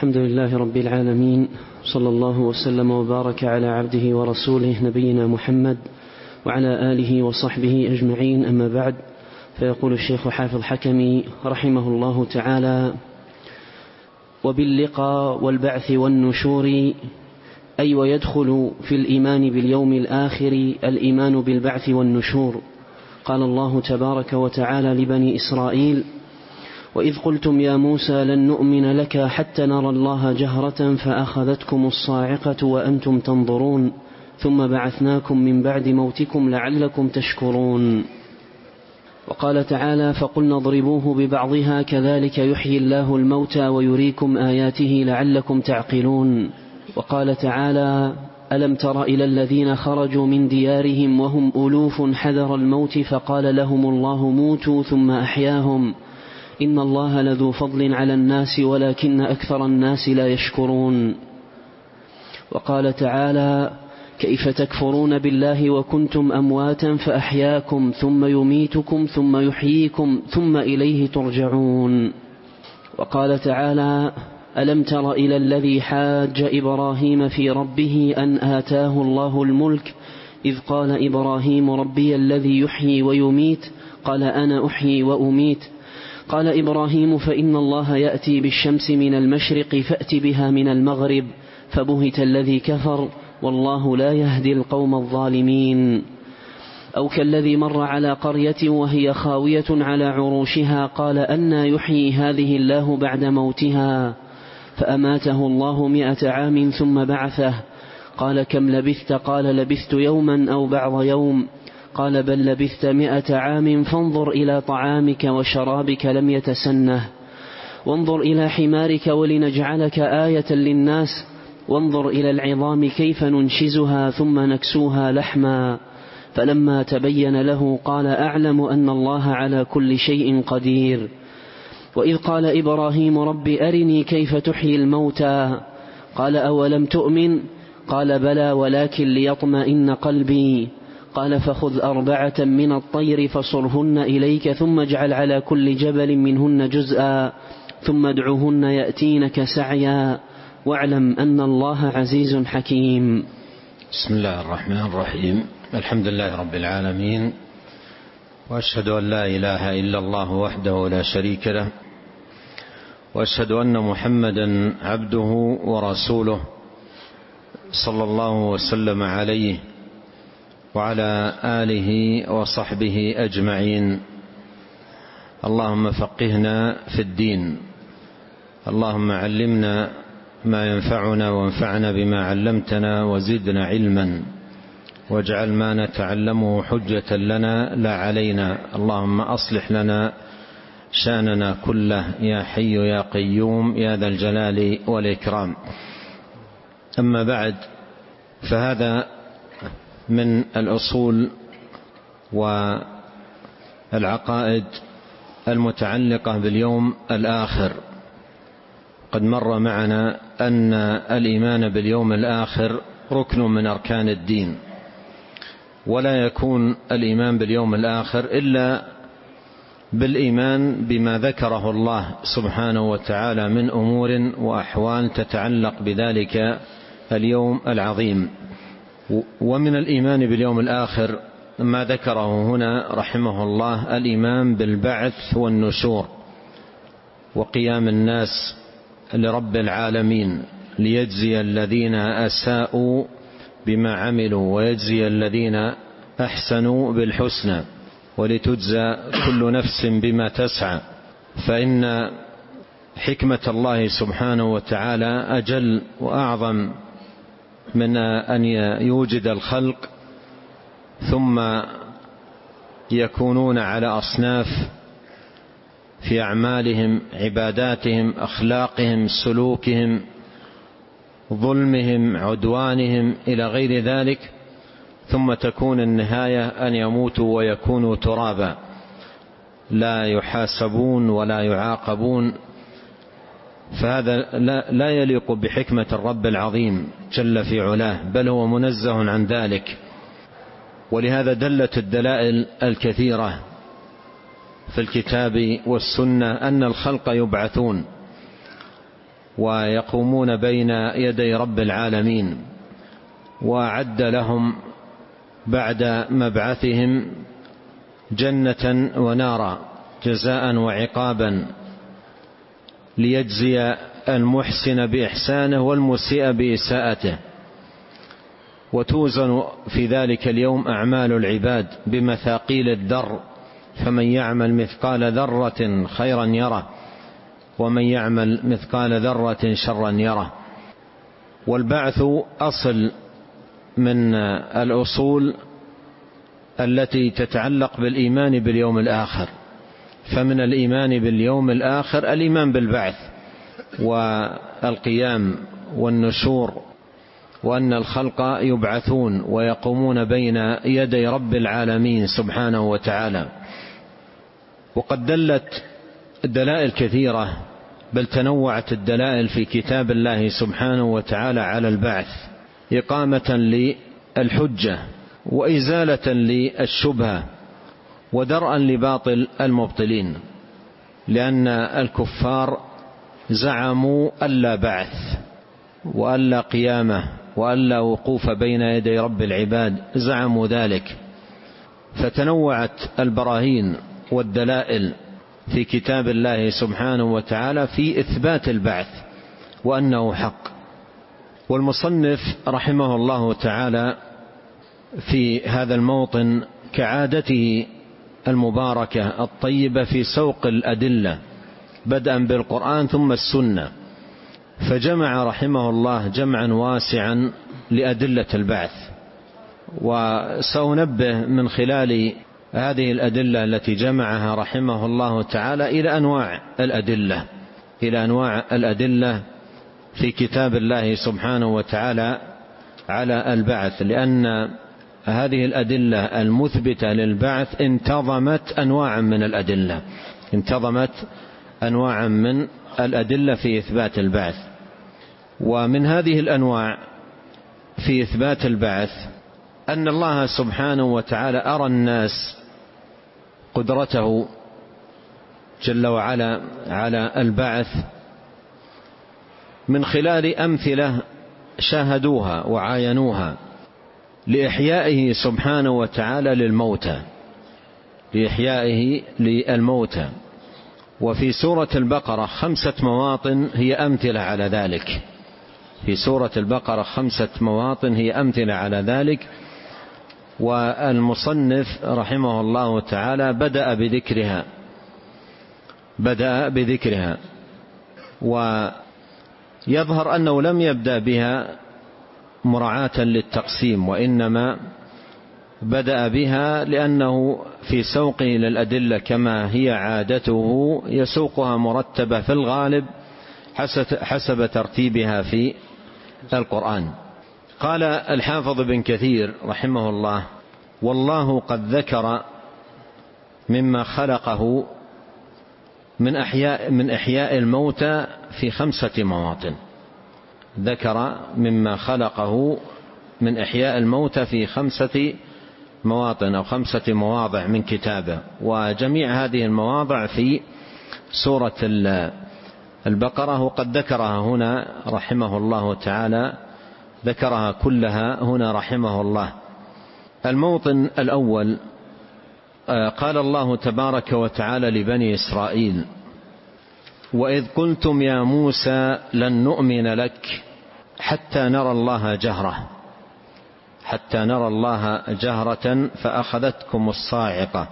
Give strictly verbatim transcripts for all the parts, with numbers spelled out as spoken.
الحمد لله رب العالمين، صلى الله وسلم وبارك على عبده ورسوله نبينا محمد وعلى آله وصحبه أجمعين، أما بعد. فيقول الشيخ حافظ حكمي رحمه الله تعالى: وباللقاء والبعث والنشور، أي ويدخل في الإيمان باليوم الآخر الإيمان بالبعث والنشور. قال الله تبارك وتعالى لبني إسرائيل: وإذ قلتم يا موسى لن نؤمن لك حتى نرى الله جهرة فأخذتكم الصاعقة وأنتم تنظرون ثم بعثناكم من بعد موتكم لعلكم تشكرون. وقال تعالى: فقلنا اضربوه ببعضها كذلك يحيي الله الموتى ويريكم آياته لعلكم تعقلون. وقال تعالى: ألم تر إلى الذين خرجوا من ديارهم وهم ألوف حذر الموت فقال لهم الله موتوا ثم أحياهم إن الله لذو فضل على الناس ولكن أكثر الناس لا يشكرون. وقال تعالى: كيف تكفرون بالله وكنتم أمواتا فأحياكم ثم يميتكم ثم يحييكم ثم إليه ترجعون. وقال تعالى: ألم تر إلى الذي حاج إبراهيم في ربه أن آتاه الله الملك إذ قال إبراهيم ربي الذي يحيي ويميت قال أنا أحيي وأميت قال إبراهيم فإن الله يأتي بالشمس من المشرق فأت بها من المغرب فبهت الذي كفر والله لا يهدي القوم الظالمين. أو كالذي مر على قرية وهي خاوية على عروشها قال أنى يحيي هذه الله بعد موتها فأماته الله مئة عام ثم بعثه قال كم لبثت قال لبثت يوما أو بعض يوم قال بل لبثت مئة عام فانظر إلى طعامك وشرابك لم يتسنه وانظر إلى حمارك ولنجعلك آية للناس وانظر إلى العظام كيف ننشزها ثم نكسوها لحما فلما تبين له قال أعلم أن الله على كل شيء قدير. وإذ قال إبراهيم رب أرني كيف تحيي الموتى قال أولم تؤمن قال بلى ولكن ليطمئن قلبي قال فخذ أربعة من الطير فصرهن إليك ثم اجعل على كل جبل منهن جزءا ثم ادعهن يأتينك سعيا واعلم أن الله عزيز حكيم. بسم الله الرحمن الرحيم. الحمد لله رب العالمين، وأشهد أن لا إله إلا الله وحده لا شريك له، وأشهد أن محمدا عبده ورسوله صلى الله وسلم عليه وعلى آله وصحبه أجمعين. اللهم فقهنا في الدين، اللهم علمنا ما ينفعنا وانفعنا بما علمتنا وزدنا علما واجعل ما نتعلمه حجة لنا لا علينا. اللهم أصلح لنا شأننا كله يا حي يا قيوم يا ذا الجلال والإكرام. أما بعد، فهذا من الأصول والعقائد المتعلقة باليوم الآخر. قد مر معنا أن الإيمان باليوم الآخر ركن من أركان الدين، ولا يكون الإيمان باليوم الآخر إلا بالإيمان بما ذكره الله سبحانه وتعالى من أمور وأحوال تتعلق بذلك اليوم العظيم. ومن الإيمان باليوم الآخر ما ذكره هنا رحمه الله الإيمان بالبعث والنشور وقيام الناس لرب العالمين ليجزي الذين أساءوا بما عملوا ويجزي الذين أحسنوا بالحسنى ولتجزى كل نفس بما تسعى. فإن حكمة الله سبحانه وتعالى أجل وأعظم من أن يوجد الخلق ثم يكونون على أصناف في أعمالهم، عباداتهم، أخلاقهم، سلوكهم، ظلمهم، عدوانهم إلى غير ذلك، ثم تكون النهاية أن يموتوا ويكونوا ترابا لا يحاسبون ولا يعاقبون. فهذا لا يليق بحكمة الرب العظيم جل في علاه، بل هو منزه عن ذلك. ولهذا دلت الدلائل الكثيرة في الكتاب والسنة أن الخلق يبعثون، ويقومون بين يدي رب العالمين، وأعد لهم بعد مبعثهم جنة ونارا جزاء وعقابا ليجزي المحسن بإحسانه والمسيء بإساءته. وتوزن في ذلك اليوم أعمال العباد بمثاقيل الذر، فمن يعمل مثقال ذرة خيرا يره ومن يعمل مثقال ذرة شرا يره. والبعث أصل من الأصول التي تتعلق بالإيمان باليوم الآخر، فمن الإيمان باليوم الآخر الإيمان بالبعث والقيام والنشور، وأن الخلق يبعثون ويقومون بين يدي رب العالمين سبحانه وتعالى. وقد دلت دلائل كثيرة، بل تنوعت الدلائل في كتاب الله سبحانه وتعالى على البعث إقامة للحجة وإزالة للشبهة ودرءا لباطل المبطلين، لأن الكفار زعموا ألا بعث وألا قيامة وألا وقوف بين يدي رب العباد، زعموا ذلك، فتنوعت البراهين والدلائل في كتاب الله سبحانه وتعالى في إثبات البعث وأنه حق. والمصنف رحمه الله تعالى في هذا الموطن كعادته المباركة الطيبة في سوق الأدلة بدءا بالقرآن ثم السنة، فجمع رحمه الله جمعا واسعا لأدلة البعث. وسأنبه من خلال هذه الأدلة التي جمعها رحمه الله تعالى إلى أنواع الأدلة إلى أنواع الأدلة في كتاب الله سبحانه وتعالى على البعث، لأن هذه الأدلة المثبتة للبعث انتظمت أنواعا من الأدلة انتظمت أنواعا من الأدلة في إثبات البعث. ومن هذه الأنواع في إثبات البعث أن الله سبحانه وتعالى أرى الناس قدرته جل وعلا على البعث من خلال أمثلة شاهدوها وعاينوها لإحيائه سبحانه وتعالى للموتى لإحيائه للموتى. وفي سورة البقرة خمسة مواطن هي أمثلة على ذلك في سورة البقرة خمسة مواطن هي أمثلة على ذلك. والمصنف رحمه الله تعالى بدأ بذكرها بدأ بذكرها ويظهر أنه لم يبدأ بها مراعاة للتقسيم، وإنما بدأ بها لأنه في سوقه للأدلة كما هي عادته يسوقها مرتبة في الغالب حسب ترتيبها في القرآن. قال الحافظ بن كثير رحمه الله: والله قد ذكر مما خلقه من أحياء, من إحياء الموتى في خمسة مواطن ذكر مما خلقه من إحياء الموتى في خمسة مواطن أو خمسة مواضع من كتابه، وجميع هذه المواضع في سورة البقرة، وقد ذكرها هنا رحمه الله تعالى ذكرها كلها هنا رحمه الله. الموطن الأول قال الله تبارك وتعالى لبني إسرائيل: وإذ قلتم يا موسى لن نؤمن لك حتى نرى الله جهرة حتى نرى الله جهرة فأخذتكم الصاعقة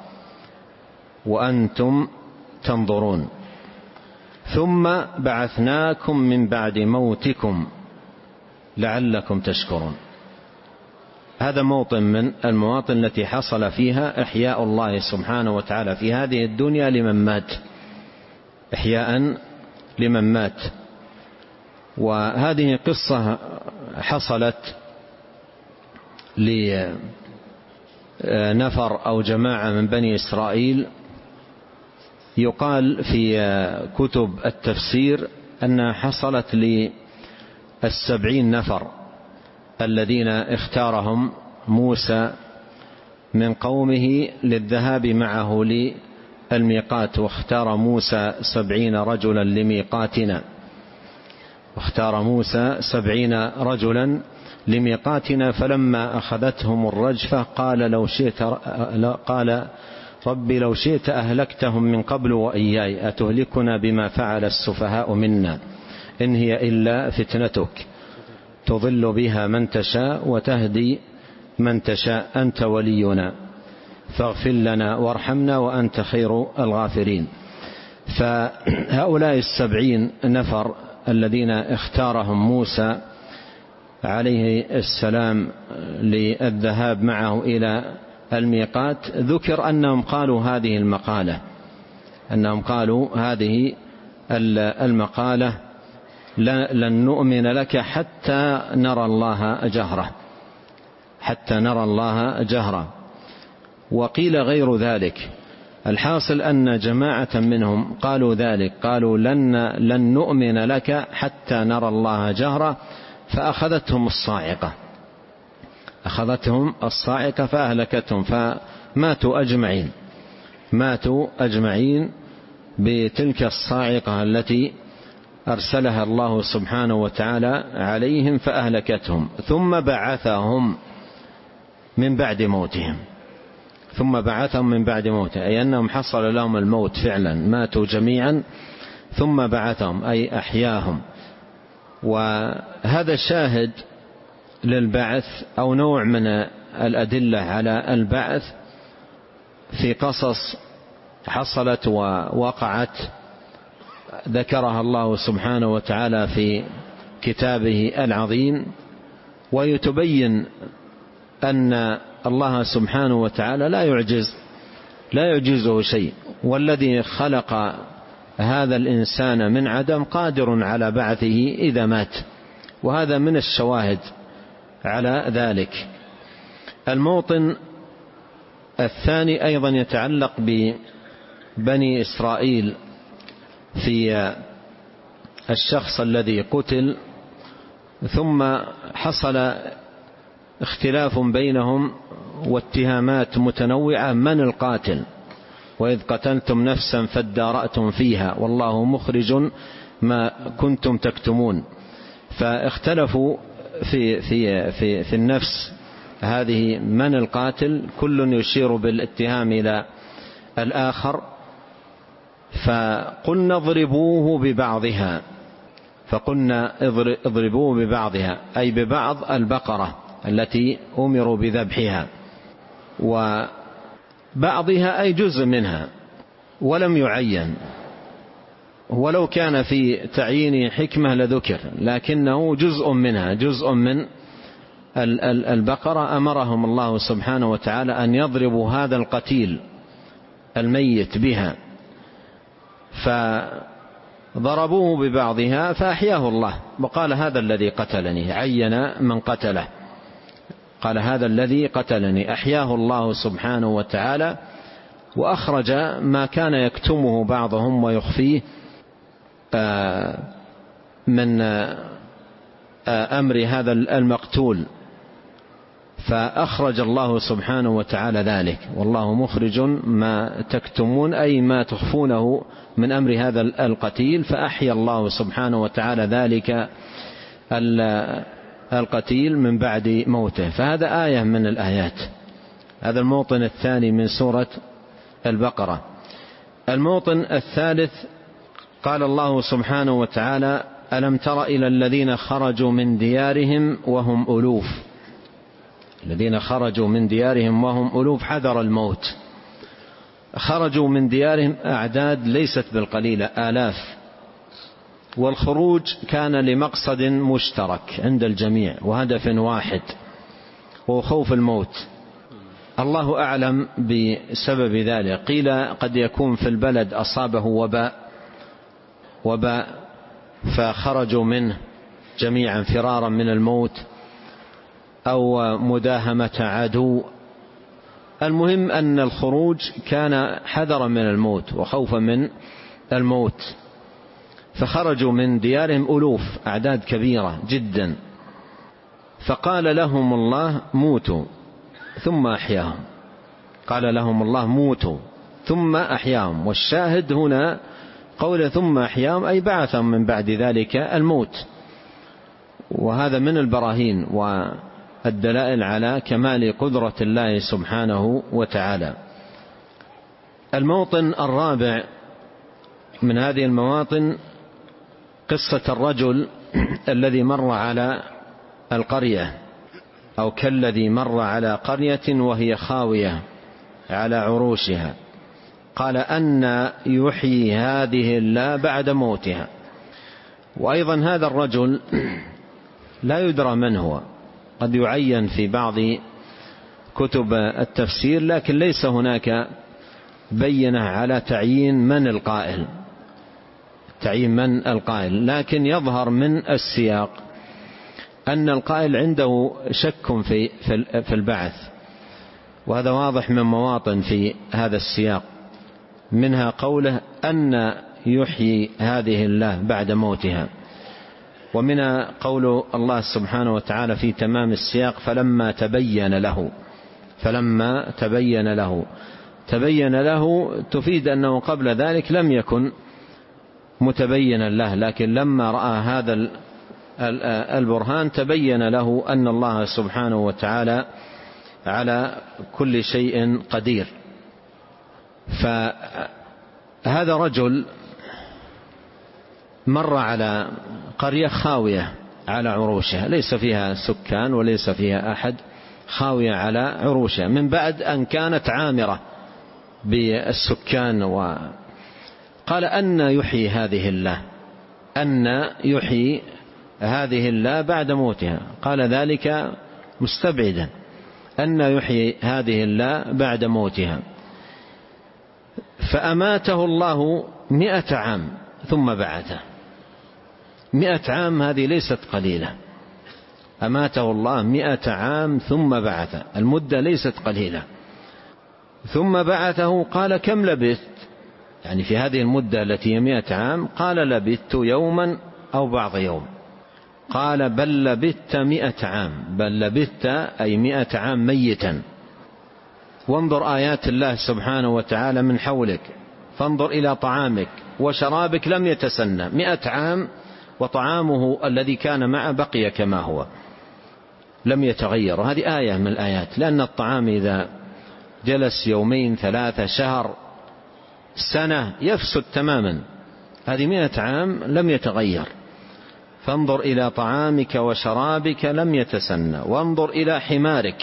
وأنتم تنظرون ثم بعثناكم من بعد موتكم لعلكم تشكرون. هذا موطن من المواطن التي حصل فيها إحياء الله سبحانه وتعالى في هذه الدنيا لمن مات إحياء لمن مات. وهذه قصة حصلت لنفر أو جماعة من بني إسرائيل، يقال في كتب التفسير أنها حصلت للسبعين نفر الذين اختارهم موسى من قومه للذهاب معه للميقات، واختار موسى سبعين رجلا لميقاتنا. واختار موسى سبعين رجلا لميقاتنا فلما أخذتهم الرجفة قال لو شئت قال ربي لو شئت أهلكتهم من قبل وإياي أتهلكنا بما فعل السفهاء منا إن هي إلا فتنتك تضل بها من تشاء وتهدي من تشاء أنت ولينا فاغفر لنا وارحمنا وأنت خير الغافرين. فهؤلاء السبعين نفر الذين اختارهم موسى عليه السلام للذهاب معه إلى الميقات ذكر أنهم قالوا هذه المقالة أنهم قالوا هذه المقالة لن نؤمن لك حتى نرى الله جهرة حتى نرى الله جهرة. وقيل غير ذلك. الحاصل أن جماعة منهم قالوا ذلك، قالوا لن, لن نؤمن لك حتى نرى الله جهرة، فأخذتهم الصاعقة أخذتهم الصاعقة فأهلكتهم فماتوا أجمعين ماتوا أجمعين بتلك الصاعقة التي أرسلها الله سبحانه وتعالى عليهم فأهلكتهم. ثم بعثهم من بعد موتهم ثم بعثهم من بعد موتهم أي أنهم حصل لهم الموت فعلا، ماتوا جميعا ثم بعثهم أي أحياهم. وهذا شاهد للبعث أو نوع من الأدلة على البعث في قصص حصلت ووقعت ذكرها الله سبحانه وتعالى في كتابه العظيم، ويتبين أن الله سبحانه وتعالى لا يعجز لا يعجزه شيء، والذي خلق هذا الإنسان من عدم قادر على بعثه إذا مات، وهذا من الشواهد على ذلك. الموطن الثاني أيضا يتعلق ببني إسرائيل في الشخص الذي قتل ثم حصل اختلاف بينهم واتهامات متنوعة من القاتل، وإذ قتلتم نفسا فادارأتم فيها والله مخرج ما كنتم تكتمون. فاختلفوا في, في, في, في النفس هذه من القاتل، كل يشير بالاتهام إلى الآخر. فقلنا اضربوه ببعضها فقلنا اضربوه ببعضها أي ببعض البقرة التي أمروا بذبحها، وبعضها أي جزء منها ولم يعين، ولو كان في تعيين حكمة لذكر، لكنه جزء منها جزء من البقرة. أمرهم الله سبحانه وتعالى أن يضربوا هذا القتيل الميت بها، فضربوه ببعضها فأحياه الله وقال هذا الذي قتلني، عين من قتله، قال هذا الذي قتلني، أحياه الله سبحانه وتعالى وأخرج ما كان يكتمه بعضهم ويخفيه من أمر هذا المقتول، فأخرج الله سبحانه وتعالى ذلك، والله مخرج ما تكتمون أي ما تخفونه من أمر هذا القتيل، فأحيا الله سبحانه وتعالى ذلك القتيل من بعد موته. فهذا آية من الآيات. هذا الموطن الثاني من سورة البقرة. الموطن الثالث قال الله سبحانه وتعالى ألم تر إلى الذين خرجوا من ديارهم وهم ألوف الذين خرجوا من ديارهم وهم ألوف حذر الموت، خرجوا من ديارهم أعداد ليست بالقليلة آلاف، والخروج كان لمقصد مشترك عند الجميع وهدف واحد هو خوف الموت. الله أعلم بسبب ذلك، قيل قد يكون في البلد أصابه وباء وباء فخرجوا منه جميعا فرارا من الموت، أو مداهمة عدو. المهم أن الخروج كان حذرا من الموت وخوفا من الموت، فخرجوا من ديارهم ألوف أعداد كبيرة جدا، فقال لهم الله موتوا ثم أحياهم، قال لهم الله موتوا ثم أحياهم. والشاهد هنا قول ثم أحياهم أي بعثهم من بعد ذلك الموت، وهذا من البراهين والدلائل على كمال قدرة الله سبحانه وتعالى. الموطن الرابع من هذه المواطن قصة الرجل الذي مر على القرية، أو كالذي مر على قرية وهي خاوية على عروشها، قال أن يحيي هذه الله بعد موتها. وأيضا هذا الرجل لا يدرى من هو، قد يعين في بعض كتب التفسير، لكن ليس هناك بينة على تعيين من القائل تعيين من القائل لكن يظهر من السياق أن القائل عنده شك في في البعث، وهذا واضح من مواطن في هذا السياق، منها قوله أن يحيي هذه الله بعد موتها، ومنها قول الله سبحانه وتعالى في تمام السياق فلما تبين له فلما تبين له تبين له تفيد أنه قبل ذلك لم يكن متبينا له، لكن لما رأى هذا البرهان تبين له أن الله سبحانه وتعالى على كل شيء قدير. فهذا رجل مر على قرية خاوية على عروشها، ليس فيها سكان وليس فيها أحد، خاوية على عروشها من بعد أن كانت عامرة بالسكان. وقال أن يحيي هذه الله أن يحيي هذه الله بعد موتها، قال ذلك مستبعدا أن يحيي هذه الله بعد موتها. فأماته الله مئة عام ثم بعثه. مئة عام هذه ليست قليلة، أماته الله مئة عام ثم بعثه، المدة ليست قليلة. ثم بعثه قال كم لبثت، يعني في هذه المدة التي هي مئة عام، قال لبثت يوما أو بعض يوم، قال بل لبثت مئة عام، بل لبثت أي مئة عام ميتا. وانظر آيات الله سبحانه وتعالى من حولك، فانظر إلى طعامك وشرابك لم يتسنى، مئة عام وطعامه الذي كان معه بقي كما هو لم يتغير. وهذه آية من الآيات، لأن الطعام إذا جلس يومين ثلاثة شهر سنة يفسد تماما، هذه مئة عام لم يتغير. فانظر إلى طعامك وشرابك لم يتسنى، وانظر إلى حمارك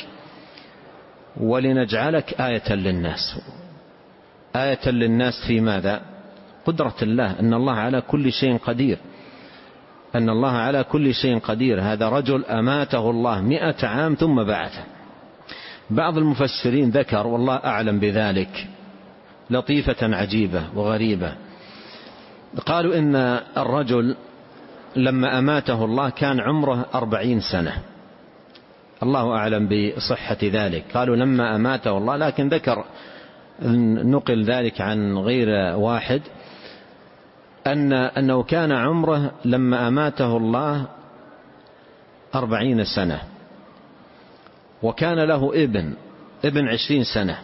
ولنجعلك آية للناس. آية للناس في ماذا؟ قدرة الله، أن الله على كل شيء قدير، أن الله على كل شيء قدير. هذا رجل أماته الله مئة عام ثم بعثه. بعض المفسرين ذكر والله أعلم بذلك لطيفة عجيبة وغريبة، قالوا إن الرجل لما أماته الله كان عمره أربعين سنة، الله أعلم بصحة ذلك. قالوا لما أماته الله، لكن ذكر نقل ذلك عن غير واحد أن أنه كان عمره لما أماته الله أربعين سنة، وكان له ابن ابن عشرين سنة،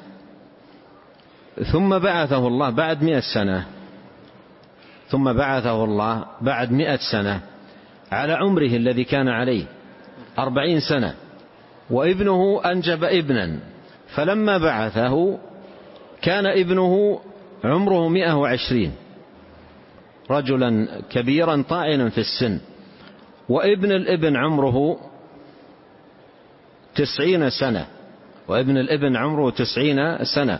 ثم بعثه الله بعد مئة سنة، ثم بعثه الله بعد مئة سنة على عمره الذي كان عليه أربعين سنة، وابنه أنجب ابنا، فلما بعثه كان ابنه عمره مئة وعشرين، رجلا كبيرا طاعنا في السن، وابن الابن عمره تسعين سنة، وابن الابن عمره تسعين سنة،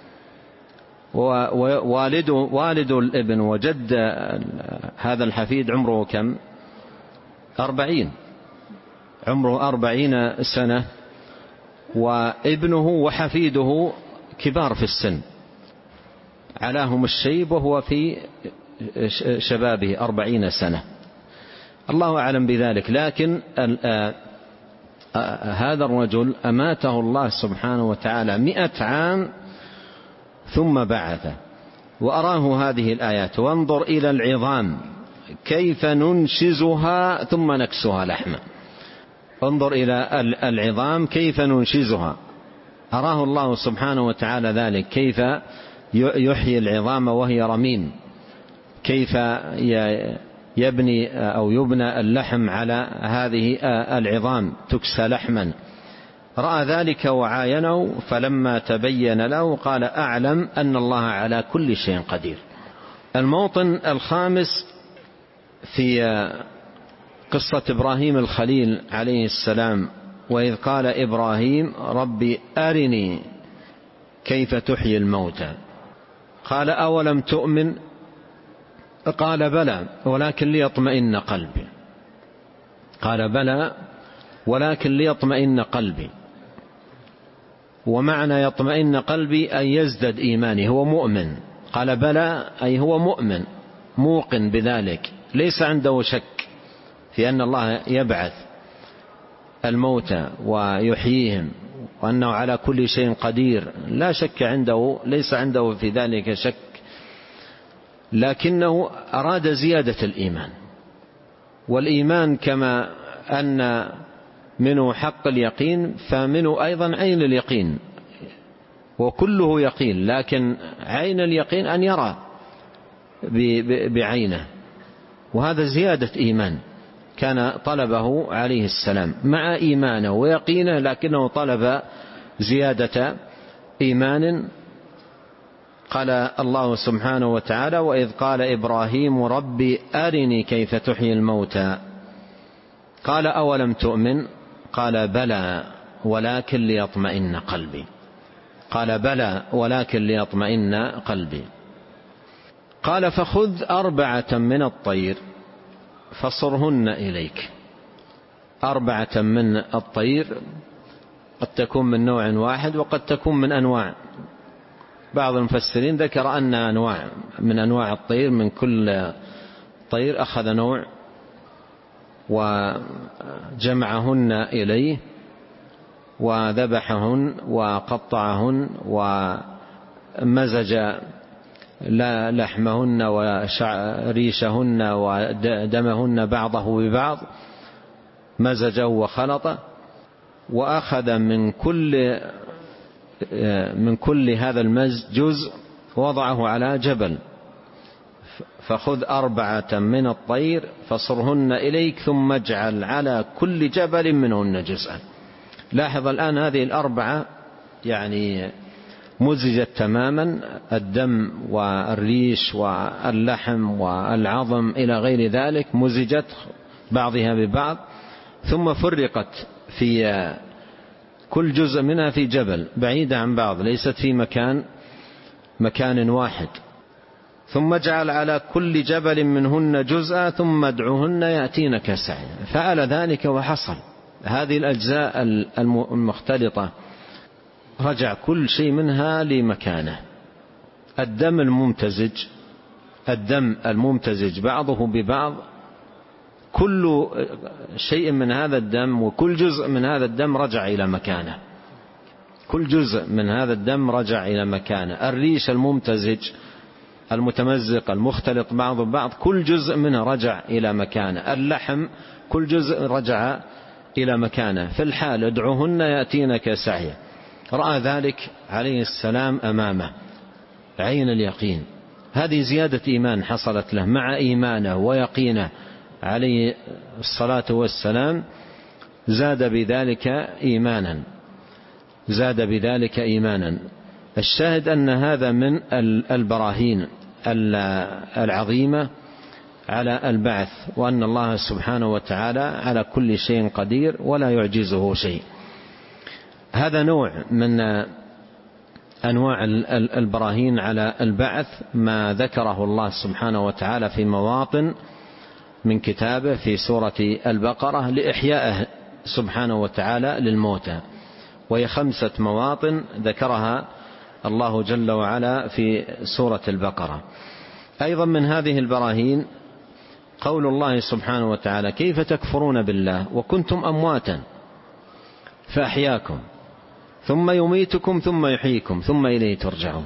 ووالد والد الابن وجد هذا الحفيد عمره كم؟ أربعين، عمره أربعين سنة، وابنه وحفيده كبار في السن، علاهم الشيب وهو في شبابه أربعين سنة، الله أعلم بذلك. لكن هذا الرجل أماته الله سبحانه وتعالى مئة عام ثم بعثه، وأراه هذه الآيات: وانظر إلى العظام كيف ننشزها ثم نكسها لحما. انظر إلى العظام كيف ننشزها، أراه الله سبحانه وتعالى ذلك، كيف يحيي العظام وهي رميم، كيف يبني أو يبنى اللحم على هذه العظام تكسى لحما. رأى ذلك وعاينه، فلما تبين له قال أعلم أن الله على كل شيء قدير. الموطن الخامس في قصة إبراهيم الخليل عليه السلام، وإذ قال إبراهيم ربي أرني كيف تحيي الموتى قال أولم تؤمن قال بلى ولكن ليطمئن قلبي قال بلى ولكن ليطمئن قلبي. ومعنى يطمئن قلبي أن يزدد إيماني، هو مؤمن. قال بلى أي هو مؤمن موقن بذلك، ليس عنده شك في أن الله يبعث الموتى ويحييهم وأنه على كل شيء قدير، لا شك عنده، ليس عنده في ذلك شك، لكنه أراد زيادة الإيمان. والإيمان كما أن منه حق اليقين فمنه أيضا عين اليقين، وكله يقين، لكن عين اليقين أن يرى بعينه، وهذا زيادة إيمان كان طلبه عليه السلام مع إيمانه ويقينه، لكنه طلب زيادة إيمان. قال الله سبحانه وتعالى وإذ قال إبراهيم ربي أرني كيف تحيي الموتى قال أولم تؤمن قال بلى ولكن ليطمئن قلبي قال بلى ولكن ليطمئن قلبي. قال فخذ أربعة من الطير فصرهن إليك. أربعة من الطير قد تكون من نوع واحد وقد تكون من أنواع. بعض المفسرين ذكر أن أنواع من أنواع الطير، من كل طير أخذ نوع وجمعهن إليه وذبحهن وقطعهن ومزج لحمهن وريشهن ودمهن بعضه ببعض، مزجه وخلطه، وأخذ من كل من كل هذا المزج جزء وضعه على جبل. فخذ أربعة من الطير فصرهن إليك ثم اجعل على كل جبل منهن جزءا. لاحظ الآن هذه الأربعة يعني مزجت تماما، الدم والريش واللحم والعظم إلى غير ذلك مزجت بعضها ببعض، ثم فرقت في كل جزء منها في جبل بعيدة عن بعض، ليست في مكان مكان واحد. ثم اجعل على كل جبل منهن جزءا ثم ادعهن يأتينك سعيا. فعل ذلك وحصل. هذه الأجزاء المختلطة رجع كل شيء منها لمكانه. الدم الممتزج الدم الممتزج بعضه ببعض، كل شيء من هذا الدم وكل جزء من هذا الدم رجع إلى مكانه. كل جزء من هذا الدم رجع إلى مكانه. الريش الممتزج المتمزق المختلط بعض ببعض كل جزء منه رجع إلى مكانه. اللحم كل جزء رجع إلى مكانه. في الحال ادعوهن يأتينك سعيا. رأى ذلك عليه السلام أمامه عين اليقين. هذه زيادة إيمان حصلت له مع إيمانه ويقينه عليه الصلاة والسلام، زاد بذلك إيمانا زاد بذلك إيمانا. الشاهد أن هذا من البراهين العظيمة على البعث، وأن الله سبحانه وتعالى على كل شيء قدير ولا يعجزه شيء. هذا نوع من أنواع البراهين على البعث ما ذكره الله سبحانه وتعالى في مواطن من كتابه في سورة البقرة لإحيائه سبحانه وتعالى للموتى، وهي خمسة مواطن ذكرها الله جل وعلا في سورة البقرة. أيضا من هذه البراهين قول الله سبحانه وتعالى كيف تكفرون بالله وكنتم أمواتا فأحياكم ثم يميتكم ثم يحييكم ثم إليه ترجعون.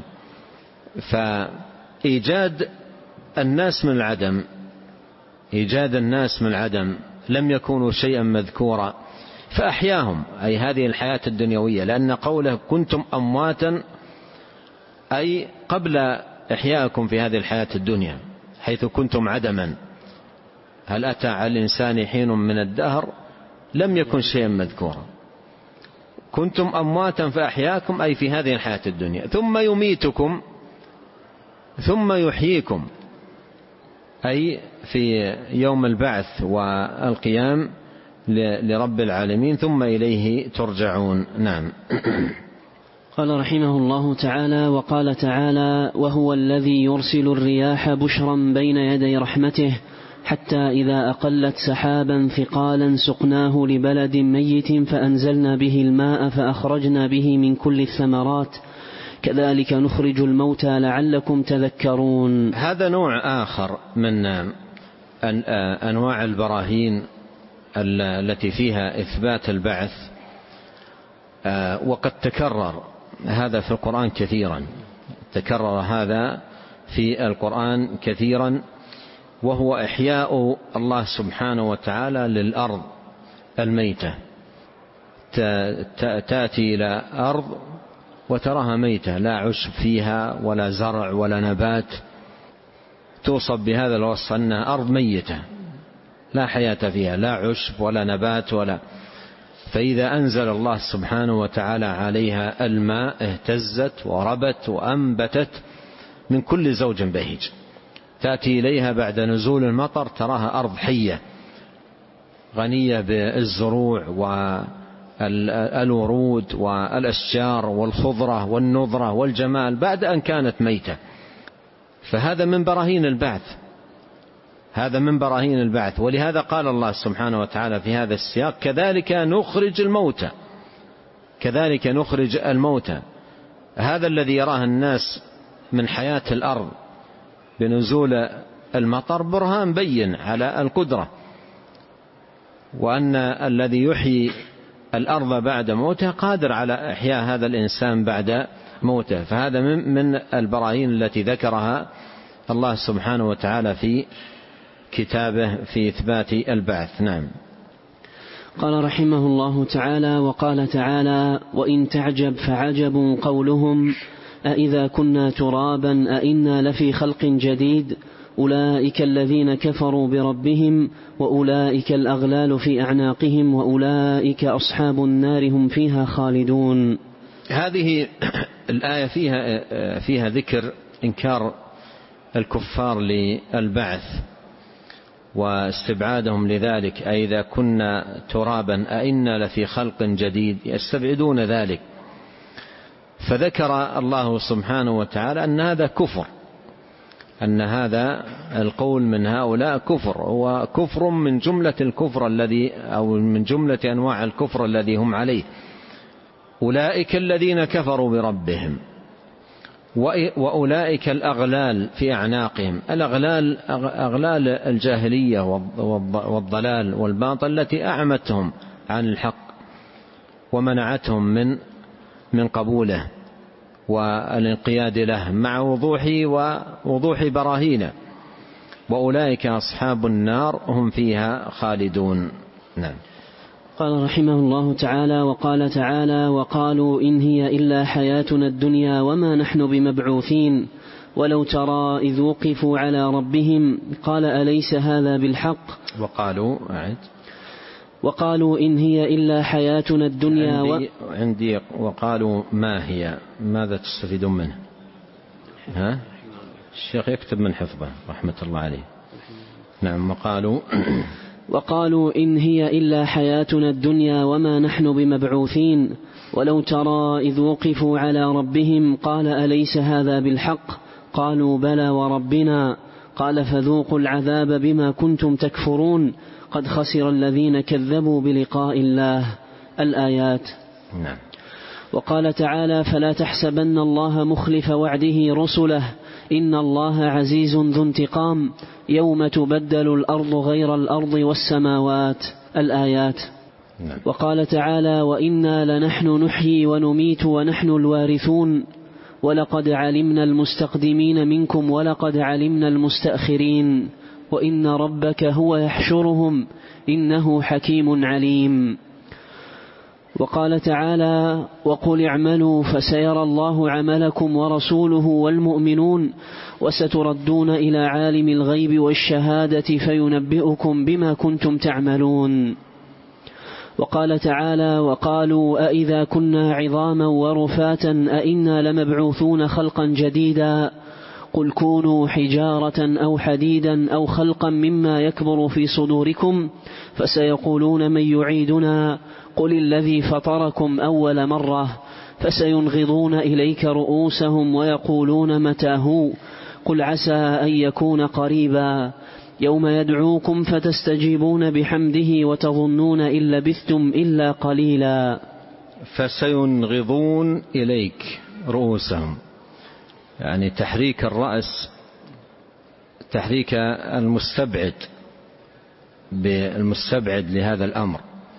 فإيجاد الناس من العدم إيجاد الناس من العدم لم يكونوا شيئا مذكورا فأحياهم، أي هذه الحياة الدنيوية، لأن قوله كنتم أمواتا أي قبل إحياءكم في هذه الحياة الدنيا حيث كنتم عدما، هل أتى على الإنسان حين من الدهر لم يكن شيئا مذكورا. كنتم أمواتا فأحياكم، أي في هذه الحياة الدنيا، ثم يميتكم ثم يحييكم، أي في يوم البعث والقيام لرب العالمين، ثم إليه ترجعون. نعم. قال رحمه الله تعالى: وقال تعالى: وهو الذي يرسل الرياح بشرا بين يدي رحمته حتى إذا أقلت سحابا ثقالا سقناه لبلد ميت فأنزلنا به الماء فأخرجنا به من كل الثمرات كذلك نخرج الموتى لعلكم تذكرون. هذا نوع آخر من أنواع البراهين التي فيها إثبات البعث، وقد تكرر هذا في القرآن كثيرا، تكرر هذا في القرآن كثيرا، وهو إحياء الله سبحانه وتعالى للأرض الميتة. تأتي إلى أرض وتراها ميتة، لا عشب فيها ولا زرع ولا نبات، توصف بهذا الوصف أنها أرض ميتة لا حياة فيها، لا عشب ولا نبات ولا. فإذا أنزل الله سبحانه وتعالى عليها الماء اهتزت وربت وأنبتت من كل زوج بهيج. تأتي إليها بعد نزول المطر تراها أرض حية غنية بالزروع والورود والأشجار والخضرة والنضرة والجمال بعد أن كانت ميتة. فهذا من براهين البعث، هذا من براهين البعث. ولهذا قال الله سبحانه وتعالى في هذا السياق: كذلك نخرج الموتى، كذلك نخرج الموتى. هذا الذي يراه الناس من حياة الأرض بنزول المطر برهان بين على القدرة، وأن الذي يحيي الأرض بعد موته قادر على إحياء هذا الإنسان بعد موته. فهذا من البراهين التي ذكرها الله سبحانه وتعالى في كتابه في إثبات البعث. نعم. قال رحمه الله تعالى: وقال تعالى: وإن تعجب فعجب قولهم أإذا كنا ترابا أإنا لفي خلق جديد أولئك الذين كفروا بربهم وأولئك الأغلال في أعناقهم وأولئك أصحاب النار هم فيها خالدون. هذه الآية فيها فيها ذكر إنكار الكفار للبعث واستبعادهم لذلك. أإذا كنا ترابا أإنا لفي خلق جديد، يستبعدون ذلك. فذكر الله سبحانه وتعالى أن هذا كفر، أن هذا القول من هؤلاء كفر، هو كفر من جملة الكفر الذي أو من جملة أنواع الكفر الذي هم عليه. أولئك الذين كفروا بربهم وأولئك الأغلال في أعناقهم. الأغلال أغلال الجاهلية والضلال والباطل التي أعمتهم عن الحق ومنعتهم من من قبوله والانقياد له مع وضوحه ووضوح براهينه. وأولئك أصحاب النار هم فيها خالدون. نعم. قال رحمه الله تعالى: وقال تعالى: وقالوا إن هي إلا حياتنا الدنيا وما نحن بمبعوثين ولو ترى إذ وقفوا على ربهم قال أليس هذا بالحق. وقالوا أعد وقالوا إن هي إلا حياتنا الدنيا عندي, و... عندي وقالوا ما هي، ماذا تستفيدون منه؟ ها؟ الشيخ يكتب من حفظه رحمة الله عليه. نعم. وقالوا وقالوا إن هي إلا حياتنا الدنيا وما نحن بمبعوثين ولو ترى إذ وقفوا على ربهم قال أليس هذا بالحق قالوا بلى وربنا قال فذوقوا العذاب بما كنتم تكفرون قد خسر الذين كذبوا بلقاء الله. الآيات. نعم. وقال تعالى: فلا تحسبن الله مخلف وعده رسله إن الله عزيز ذو انتقام يوم تبدل الأرض غير الأرض والسماوات. الآيات. نعم. وقال تعالى: وإنا لنحن نحيي ونميت ونحن الوارثون ولقد علمنا المستقدمين منكم ولقد علمنا المستأخرين وإن ربك هو يحشرهم إنه حكيم عليم. وقال تعالى: وقل اعملوا فسيرى الله عملكم ورسوله والمؤمنون وستردون إلى عالم الغيب والشهادة فينبئكم بما كنتم تعملون. وقال تعالى: وقالوا أئذا كنا عظاما ورفاتا أئنا لمبعوثون خلقا جديدا قل كونوا حجارة أو حديدا أو خلقا مما يكبر في صدوركم فسيقولون من يعيدنا قل الذي فطركم أول مرة فسينغضون إليك رؤوسهم ويقولون متى هو قل عسى أن يكون قريبا يوم يدعوكم فتستجيبون بحمده وتظنون إن لبثتم إلا قليلا. فسينغضون إليك رؤوسهم، يعني تحريك الرأس، تحريك المستبعد بالمستبعد لهذا الأمر.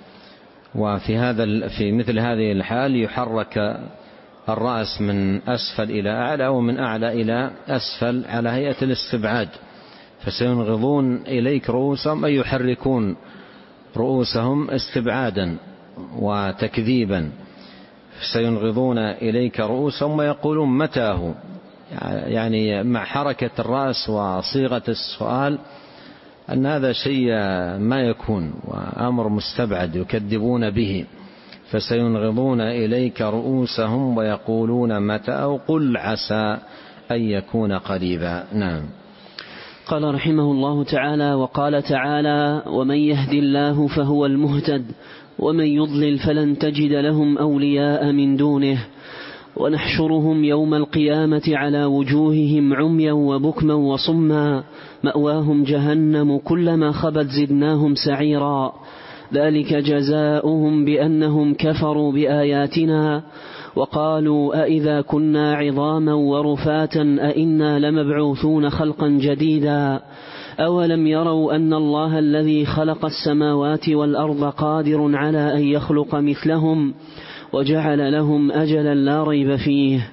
وفي هذا في مثل هذه الحال يحرك الرأس من أسفل إلى أعلى ومن أعلى إلى أسفل على هيئة الاستبعاد. فسينغضون إليك رؤوسهم أي يحركون رؤوسهم استبعادا وتكذيبا. سينغضون إليك رؤوسهم ويقولون متى هو، يعني مع حركة الرأس وصيغة السؤال أن هذا شيء ما يكون وأمر مستبعد يكذبون به. فسينغضون إليك رؤوسهم ويقولون متى أو قل عسى أن يكون قريبا. نعم. قال رحمه الله تعالى: وقال تعالى: ومن يهد الله فهو المهتد ومن يضلل فلن تجد لهم أولياء من دونه ونحشرهم يوم القيامة على وجوههم عميا وبكما وصما مأواهم جهنم كلما خبت زدناهم سعيرا ذلك جزاؤهم بأنهم كفروا بآياتنا وقالوا أئذا كنا عظاما ورفاتا أئنا لمبعوثون خلقا جديدا أولم يروا أن الله الذي خلق السماوات والأرض قادر على أن يخلق مثلهم وجعل لهم أجلا لا ريب فيه.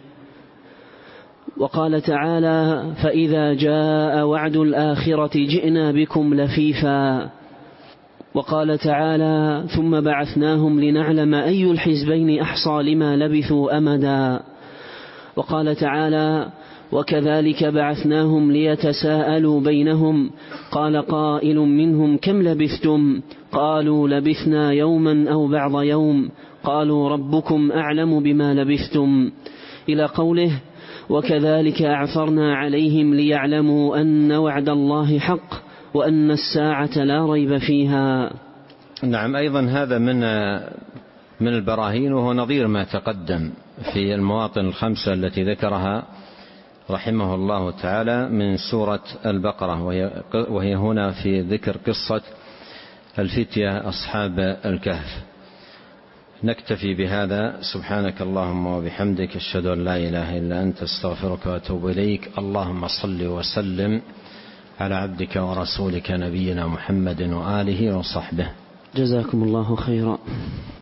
وقال تعالى: فإذا جاء وعد الآخرة جئنا بكم لفيفا. وقال تعالى: ثم بعثناهم لنعلم أي الحزبين أحصى لما لبثوا أمدا. وقال تعالى: وكذلك بعثناهم ليتساءلوا بينهم قال قائل منهم كم لبثتم قالوا لبثنا يوما أو بعض يوم قالوا ربكم أعلم بما لبثتم إلى قوله: وكذلك أعثرنا عليهم ليعلموا أن وعد الله حق وأن الساعة لا ريب فيها. نعم. أيضا هذا من من البراهين وهو نظير ما تقدم في المواطن الخمسة التي ذكرها رحمه الله تعالى من سورة البقرة، وهي هنا في ذكر قصة الفتية أصحاب الكهف. نكتفي بهذا. سبحانك اللهم وبحمدك أشهد أن لا إله إلا أنت استغفرك وأتوب إليك. اللهم صل وسلم على عبدك ورسولك نبينا محمد وآله وصحبه. جزاكم الله خيرا.